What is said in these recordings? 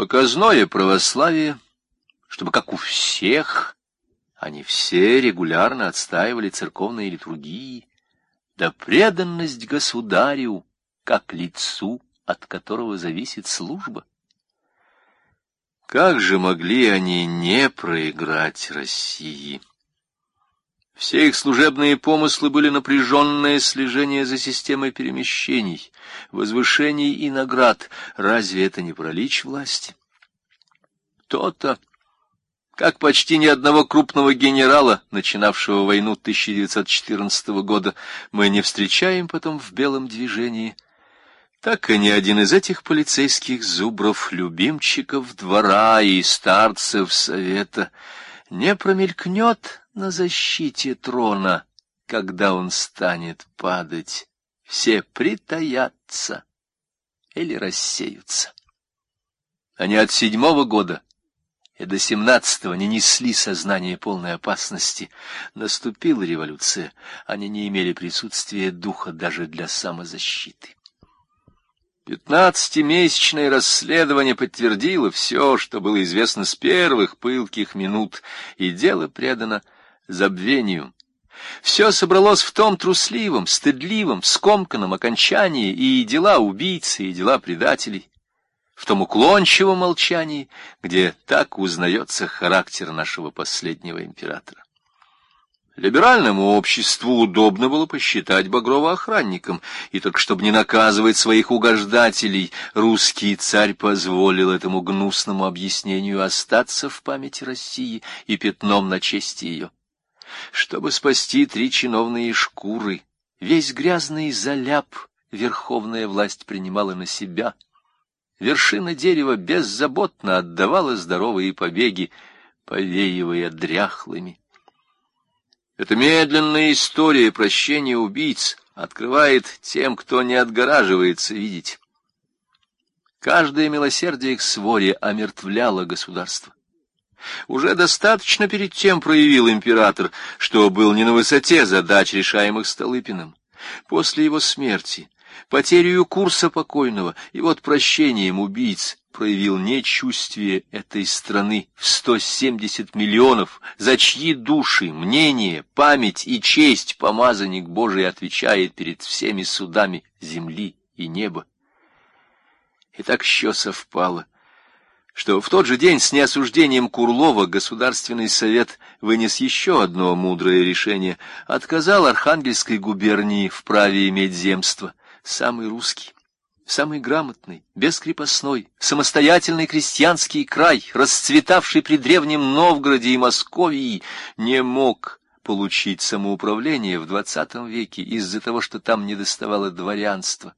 Показное православие, чтобы, как у всех, они все регулярно отстаивали церковные литургии, да преданность государю, как лицу, от которого зависит служба. Как же могли они не проиграть России? Все их служебные помыслы были напряженное слежение за системой перемещений, возвышений и наград. Разве это не паралич власти? То-то, как почти ни одного крупного генерала, начинавшего войну 1914 года, мы не встречаем потом в белом движении, так и ни один из этих полицейских зубров, любимчиков двора и старцев совета, не промелькнет на защите трона, когда он станет падать. Все притаятся или рассеются. Они от 7-го года и до 17-го не несли сознание полной опасности. Наступила революция, они не имели присутствия духа даже для самозащиты. 15-месячное расследование подтвердило все, что было известно с первых пылких минут, и дело предано забвению. Все собралось в том трусливом, стыдливом, скомканном окончании, и дела убийцы, и дела предателей, в том уклончивом молчании, где так узнается характер нашего последнего императора. Либеральному обществу удобно было посчитать Багрова охранником, и только чтобы не наказывать своих угождателей, русский царь позволил этому гнусному объяснению остаться в памяти России и пятном на чести ее. Чтобы спасти 3 чиновные шкуры, весь грязный заляп верховная власть принимала на себя. Вершина дерева беззаботно отдавала здоровые побеги, повеивая дряхлыми. Эта медленная история прощения убийц открывает тем, кто не отгораживается, видеть. Каждое милосердие к своре омертвляло государство. Уже достаточно перед тем проявил император, что был не на высоте задач, решаемых Столыпиным. После его смерти, потерю курса покойного и вот прощением убийц проявил нечувствие этой страны в 170 миллионов, за чьи души, мнение, память и честь помазанник Божий отвечает перед всеми судами земли и неба. И так еще совпало, что в тот же день с неосуждением Курлова Государственный совет вынес еще одно мудрое решение: отказал Архангельской губернии в праве иметь земство. Самый русский, самый грамотный, бескрепостной, самостоятельный крестьянский край, расцветавший при древнем Новгороде и Московии, не мог получить самоуправление в 20 веке из-за того, что там недоставало дворянства.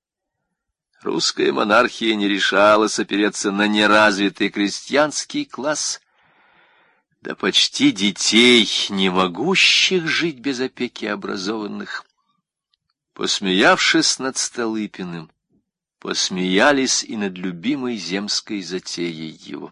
Русская монархия не решалась опереться на неразвитый крестьянский класс, да почти детей, не могущих жить без опеки образованных. Посмеявшись над Столыпиным, посмеялись и над любимой земской затеей его.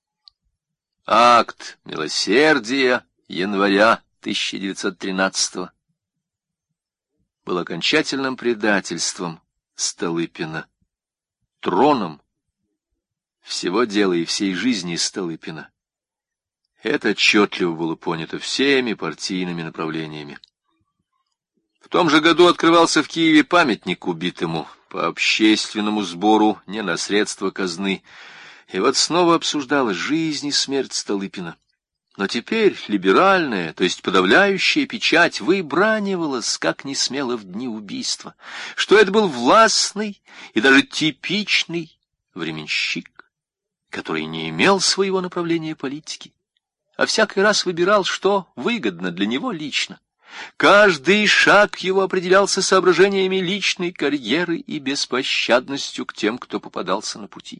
Акт милосердия января 1913 был окончательным предательством Столыпина, троном всего дела и всей жизни Столыпина. Это отчетливо было понято всеми партийными направлениями. В том же году открывался в Киеве памятник убитому по общественному сбору, не на средства казны. И вот снова обсуждалась жизнь и смерть Столыпина. Но теперь либеральная, то есть подавляющая печать, выбранивалась, как не смело в дни убийства, что это был властный и даже типичный временщик, который не имел своего направления политики, а всякий раз выбирал, что выгодно для него лично. Каждый шаг его определялся соображениями личной карьеры и беспощадностью к тем, кто попадался на пути.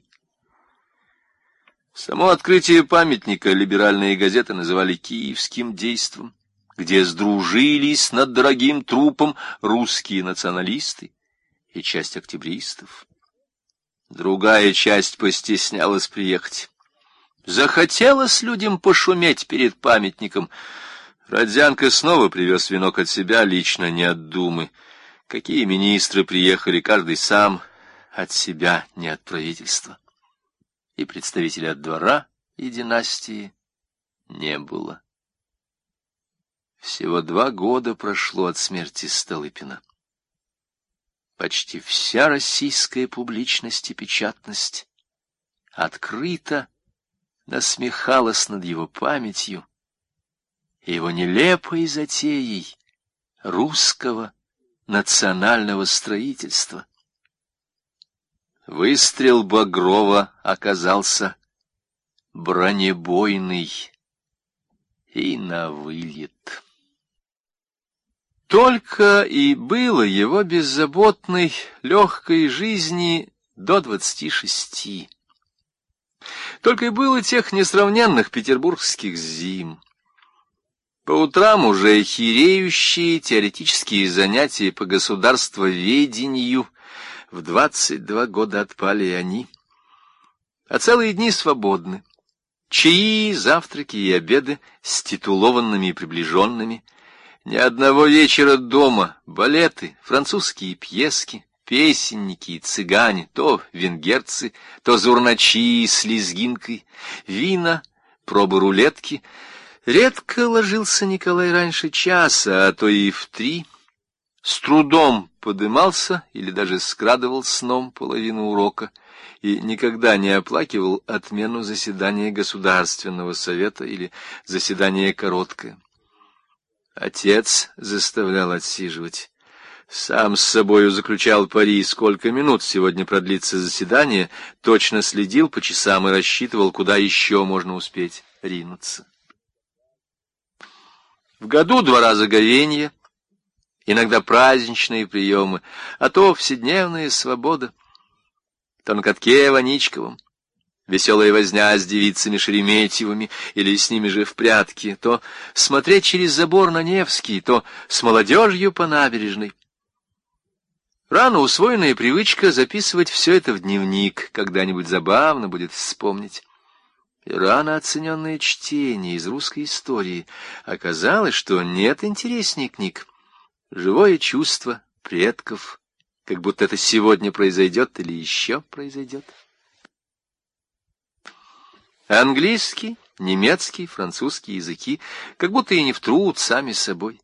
Само открытие памятника либеральные газеты называли киевским действом, где сдружились над дорогим трупом русские националисты и часть октябристов. Другая часть постеснялась приехать. Захотелось людям пошуметь перед памятником. Родзянко снова привез венок от себя, лично, не от Думы. Какие министры приехали, каждый сам, от себя, не от правительства. и представителей от двора и династии не было. Всего 2 года прошло от смерти Столыпина. Почти вся российская публичность и печатность открыто насмехалась над его памятью и его нелепой затеей русского национального строительства. Выстрел Багрова оказался бронебойный и на вылет. Только и было его беззаботной, легкой жизни до 26. Только и было тех несравненных петербургских зим. По утрам уже хиреющие теоретические занятия по государствоведению, в 22 года отпали и они. А целые дни свободны. Чаи, завтраки и обеды с титулованными и приближенными. Ни одного вечера дома, балеты, французские пьески, песенники и цыгане, то венгерцы, то зурначи с лезгинкой, вина, пробы рулетки. Редко ложился Николай раньше часа, а то и в 3. С трудом подымался или даже скрадывал сном половину урока и никогда не оплакивал отмену заседания Государственного совета или заседание короткое. Отец заставлял отсиживать. Сам с собою заключал пари, сколько минут сегодня продлится заседание, точно следил по часам и рассчитывал, куда еще можно успеть ринуться. В году 2 раза говенья, иногда праздничные приемы, а то вседневная свобода. То на катке Ваничковом, веселая возня с девицами Шереметьевыми или с ними же в прятки, то смотреть через забор на Невский, то с молодежью по набережной. Рано усвоенная привычка записывать все это в дневник, когда-нибудь забавно будет вспомнить. И рано оцененное чтение из русской истории оказалось, что нет интересней книг. Живое чувство предков, как будто это сегодня произойдет или еще произойдет. Английский, немецкий, французский языки как будто и не втрут сами собой.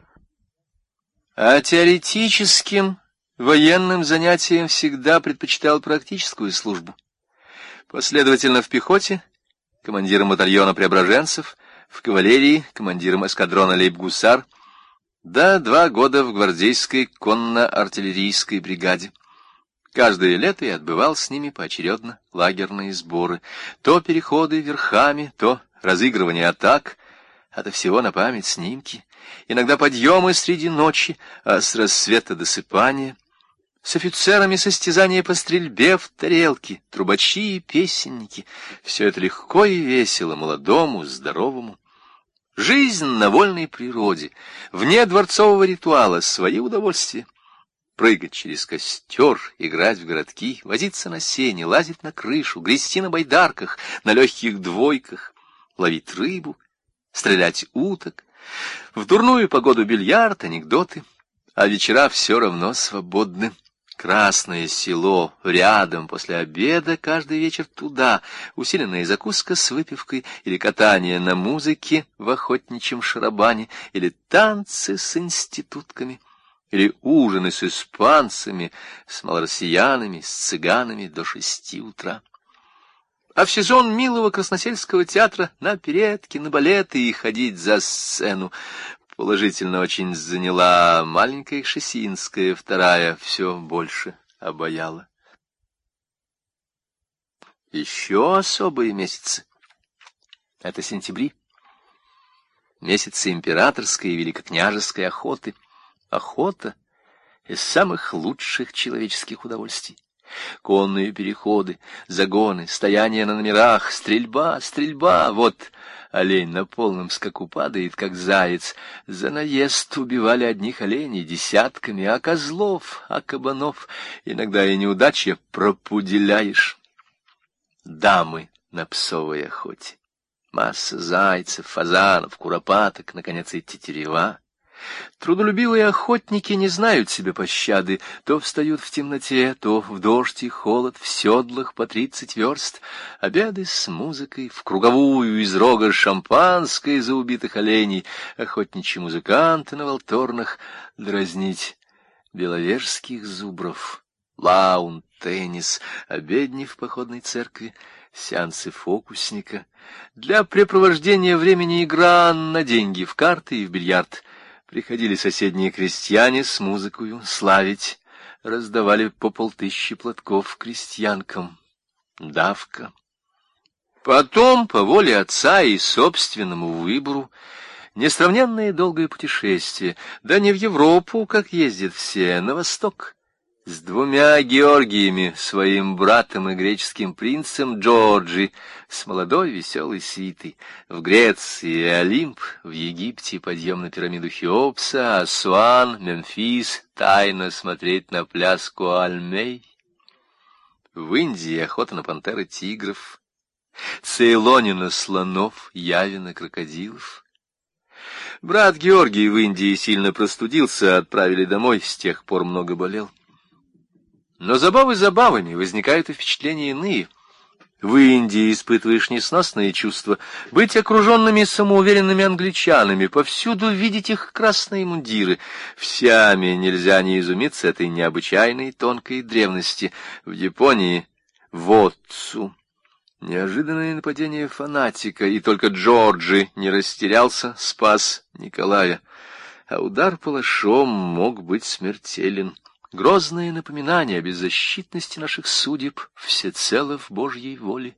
А теоретическим, военным занятиям всегда предпочитал практическую службу. Последовательно в пехоте, командиром батальона преображенцев, в кавалерии, командиром эскадрона лейб-гусар, да 2 года в гвардейской конно-артиллерийской бригаде. Каждое лето я отбывал с ними поочередно лагерные сборы. То переходы верхами, то разыгрывание атак, ото всего на память снимки. Иногда подъемы среди ночи, а с рассвета досыпания. С офицерами состязания по стрельбе в тарелки, трубачи и песенники. Все это легко и весело, молодому, здоровому. Жизнь на вольной природе, вне дворцового ритуала, свои удовольствия. Прыгать через костер, играть в городки, возиться на сене, лазить на крышу, грести на байдарках, на легких двойках, ловить рыбу, стрелять уток. В дурную погоду бильярд, анекдоты, а вечера все равно свободны. Красное Село рядом, после обеда каждый вечер туда, усиленная закуска с выпивкой, или катание на музыке в охотничьем шарабане, или танцы с институтками, или ужины с испанцами, с малороссиянами, с цыганами до 6 утра. А в сезон милого Красносельского театра на оперетки, на балеты и ходить за сцену. Положительно очень заняла маленькая Кшесинская, 2 все больше обаяла. Еще особые месяцы — это сентябри. Месяцы императорской и великокняжеской охоты. Охота — из самых лучших человеческих удовольствий. Конные переходы, загоны, стояние на номерах, стрельба, стрельба. Вот олень на полном скаку падает, как заяц. За наезд убивали одних оленей десятками, а козлов, а кабанов. Иногда и неудача пропуделяешь. Дамы на псовой охоте. Масса зайцев, фазанов, куропаток, наконец, и тетерева. Трудолюбивые охотники не знают себе пощады, то встают в темноте, то в дождь и холод, в седлах по 30 верст, обеды с музыкой, в круговую из рога шампанское за убитых оленей, охотничьи музыканты на валторнах, дразнить беловежских зубров, лаун, теннис, обедни в походной церкви, сеансы фокусника, для препровождения времени игра на деньги в карты и в бильярд. Приходили соседние крестьяне с музыкою славить, раздавали по 500 платков крестьянкам. Давка. Потом, по воле отца и собственному выбору, несравненное долгое путешествие, да не в Европу, как ездят все, а на восток, с 2 Георгиями, своим братом и греческим принцем Джорджи, с молодой веселой свитой, в Греции Олимп, в Египте подъем на пирамиду Хеопса, Асуан, Мемфис, тайно смотреть на пляску Альмей, в Индии охота на пантер и тигров, Цейлоне на слонов, Яве на крокодилов. Брат Георгий в Индии сильно простудился, отправили домой, с тех пор много болел. Но забавы забавами, возникают и впечатления иные. В Индии испытываешь несносные чувства, быть окруженными самоуверенными англичанами, повсюду видеть их красные мундиры. В Сиаме нельзя не изумиться этой необычайной тонкой древности. В Японии — Вотсу. Неожиданное нападение фанатика, и только Джорджи не растерялся, спас Николая. А удар палашом мог быть смертелен. Грозное напоминание о беззащитности наших судеб всецело в Божьей воле.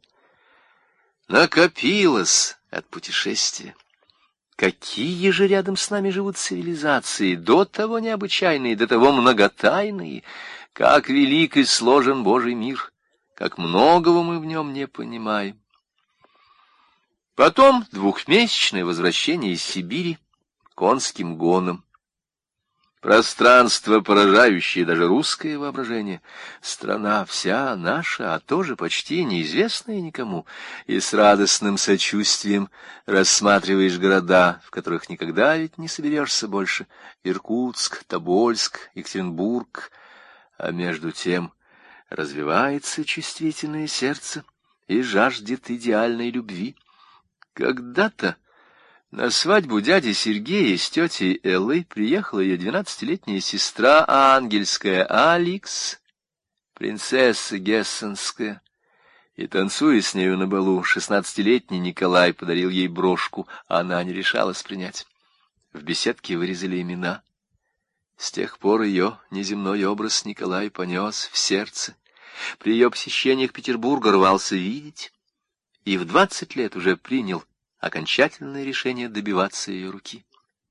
Накопилось от путешествия. Какие же рядом с нами живут цивилизации, до того необычайные, до того многотайные, как велик и сложен Божий мир, как многого мы в нем не понимаем. Потом 2-месячное возвращение из Сибири конским гоном. Пространство, поражающее даже русское воображение, страна вся наша, а тоже почти неизвестная никому, и с радостным сочувствием рассматриваешь города, в которых никогда ведь не соберешься больше: Иркутск, Тобольск, Екатеринбург, а между тем развивается чувствительное сердце и жаждет идеальной любви. Когда-то на свадьбу дяди Сергея с тетей Эллой приехала ее 12-летняя сестра ангельская Аликс, принцесса гессенская, и, танцуя с нею на балу, 16-летний Николай подарил ей брошку, а она не решалась принять. В беседке вырезали имена. С тех пор ее неземной образ Николай понес в сердце. При ее посещениях Петербурга рвался видеть, и в 20 лет уже принял окончательное решение добиваться ее руки.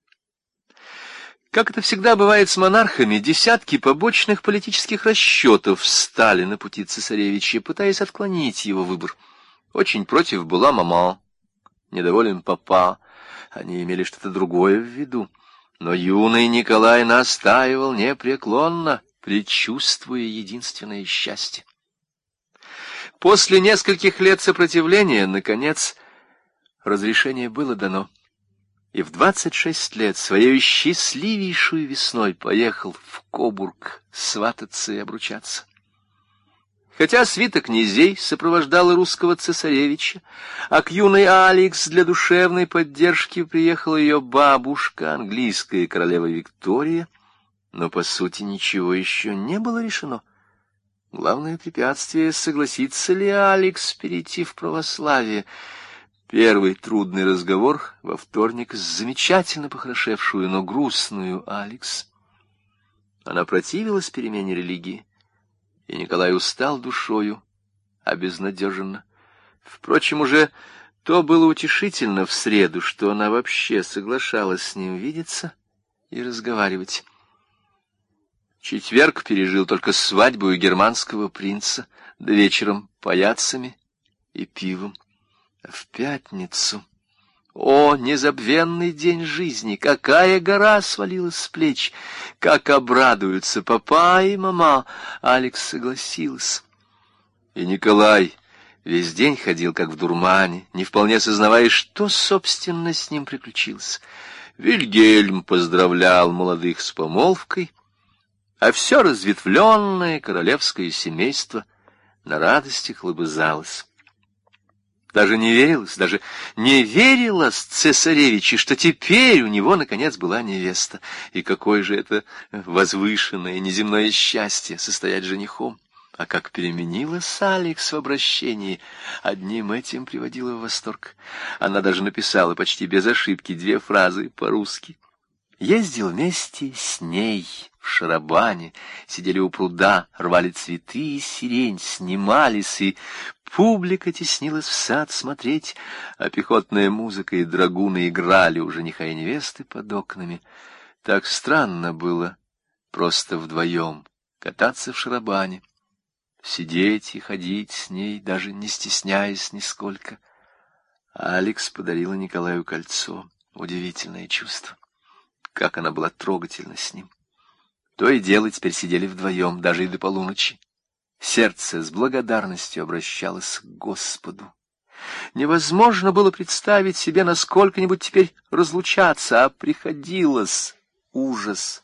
Как это всегда бывает с монархами, десятки побочных политических расчетов встали на пути цесаревича, пытаясь отклонить его выбор. Очень против была мама, недоволен папа, они имели что-то другое в виду. Но юный Николай настаивал непреклонно, предчувствуя единственное счастье. После нескольких лет сопротивления, наконец, разрешение было дано, и в 26 лет своей счастливейшую весной поехал в Кобург свататься и обручаться. Хотя свита князей сопровождала русского цесаревича, а к юной Алекс для душевной поддержки приехала ее бабушка, английская королева Виктория, но, по сути, ничего еще не было решено. Главное препятствие — согласится ли Алекс перейти в православие. Первый трудный разговор во вторник с замечательно похорошевшую, но грустную Алекс. Она противилась перемене религии, и Николай устал душою, обезнадеженно. Впрочем, уже то было утешительно в среду, что она вообще соглашалась с ним видеться и разговаривать. Четверг пережил только свадьбу и германского принца, да вечером паяцами и пивом. А в пятницу... О, незабвенный день жизни! Какая гора свалилась с плеч! Как обрадуются папа и мама! Алекс согласилась. И Николай весь день ходил как в дурмане, не вполне сознавая, что, собственно, с ним приключилось. Вильгельм поздравлял молодых с помолвкой, а все разветвленное королевское семейство на радостях лобызалось. Даже не верилось, даже не верилось цесаревичу, что теперь у него, наконец, была невеста. И какое же это возвышенное неземное счастье состоять женихом. А как переменилась Алекс в обращении, одним этим приводила в восторг. Она даже написала почти без ошибки 2 фразы по-русски. Ездил вместе с ней в шарабане, сидели у пруда, рвали цветы и сирень, снимались, и публика теснилась в сад смотреть, а пехотная музыка и драгуны играли у жениха и невесты под окнами. Так странно было просто вдвоем кататься в шарабане, сидеть и ходить с ней, даже не стесняясь нисколько. Алекс подарила Николаю кольцо. Удивительное чувство. Как она была трогательна с ним. То и дело теперь сидели вдвоем, даже и до полуночи. Сердце с благодарностью обращалось к Господу. Невозможно было представить себе, насколько-нибудь теперь разлучаться, а приходилось. Ужас.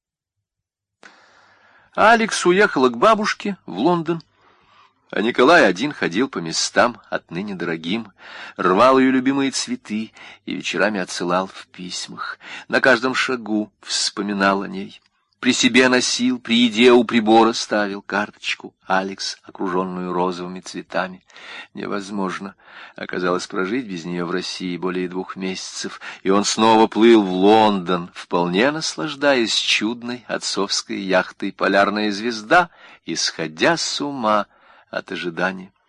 Алекс уехала к бабушке в Лондон, а Николай один ходил по местам, отныне дорогим, рвал ее любимые цветы и вечерами отсылал в письмах. На каждом шагу вспоминал о ней. При себе носил, при еде у прибора ставил карточку Алекс, окруженную розовыми цветами. Невозможно оказалось прожить без нее в России более 2 месяцев, и он снова плыл в Лондон, вполне наслаждаясь чудной отцовской яхтой «Полярная звезда», исходя с ума от ожидания.